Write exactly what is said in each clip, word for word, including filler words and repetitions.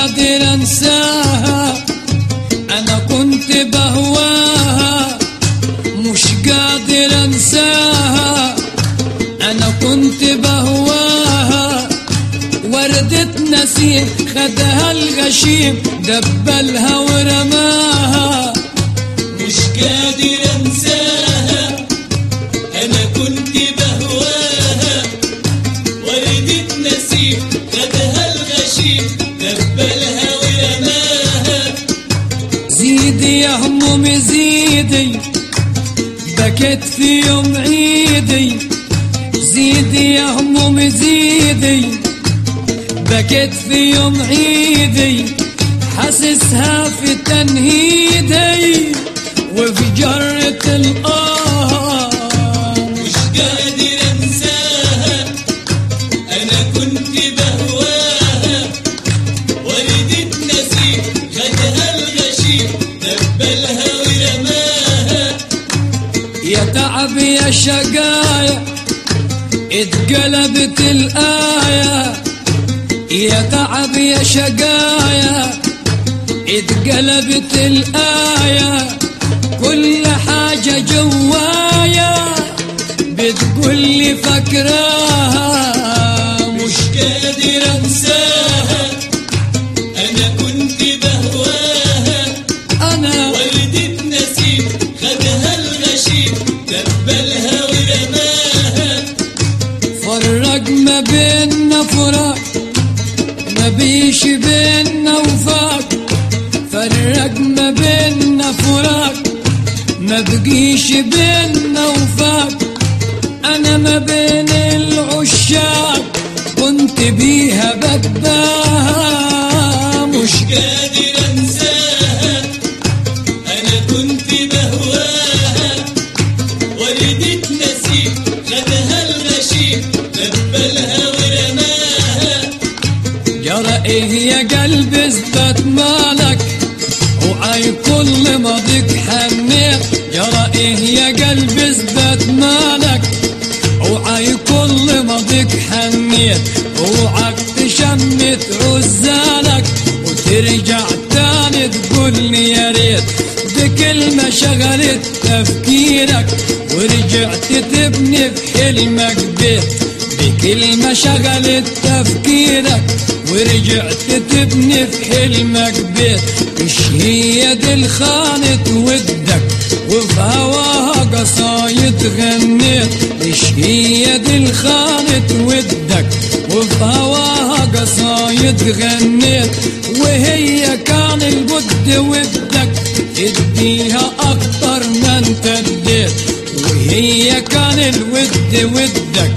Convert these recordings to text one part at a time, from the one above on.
قادر انساها، انا كنت بهواها مش قادر انساها، انا كنت بهواها. وردة نسيم خدها الغشيم دبلها ورماها، مش قادر انساها، انا كنت بهواها. وردة نسيم خدها الغشيم دبلها ورماها. زيدي يا همومي زيدي، بكيت في يوم عيدي. زيدي يا همومي زيدي، بكيت في يوم عيدي. حاسسها في تنهيدي وفي جرة الآه. مش قادر انساها، انا كنت بهواها. وردة نسيم خدها الغشيم دبلها ورماها. يا تعب يا شقايا اتقلبت الآية، يا تعب يا شقايا اتقلبت الآية. كل حاجة جوايا بتقولي فاكراها، مش قادر انساها، انا كنت بهواها. أنا وردة نسيم خدها الغشيم دبلها ورماها. فرق ما بيننا فراق، ما بيش بيننا وفاق. فرق ما بيننا فراق، ما بقيش بيننا وفاق. انا ما بين العشاق كنت بيها بداها. مش قادر انساها، انا كنت بهواها. وردة نسيم خدها الغشيم دبلها ورماها. جرى ايه يا قلبي اثبت مالك، وعي كل ماضيك حنيت. جرى ايه يا قلبي اثبت مالك، وعي كل ماضيك حنيت. اوعك تشمت عزالك وترجع تاني تقولي يا ريت. بكلمة شغلت تفكيرك ورجعت تبني في حلمك بيت. بكلمة شغلت تفكيرك ورجعت تبني في حلمك بيت. مش هي دي الخانة ودك وفي هواها قصايد غنيت. مش هي دي الخانة ودك وفي هواها قصايد غنيت. وهي كان الود ودك اديها اكتر ما انت اديت. وهي كان الود ودك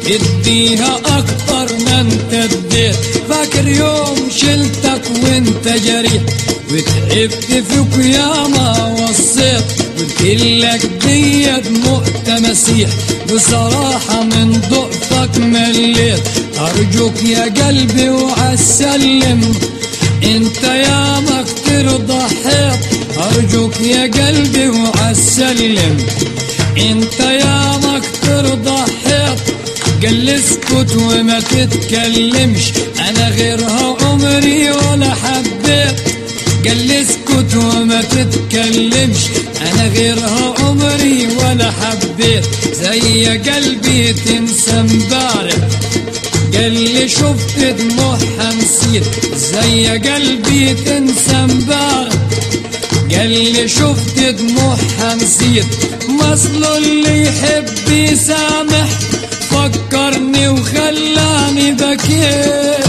اديها اكتر ما انت اديت. فاكر يوم شلتك وانت جريت وتعبت فيك يا ما وصيت. قلتلك دي دموع تماسيح، بصراحة من ضعفك مليت. ارجوك يا قلبي وعالسلم، انت يا ما كتير ضحيت. ارجوك يا قلبي وعالسلم، انت يا ما كتير ضحيت. قال اسكت وما تتكلمش، انا غيرها عمري ولا حبيت. قال اسكت وما تتكلمش، انا غيرها عمري ولا حبيت. زي قلبي تنسى امبارح، قال لي شفت دموعها نسيت. زي قلبي تنسى امبارح، قال لي شفت دموعها نسيت. مصله اللي يحب يسامح، فكرني وخلاني بكيت.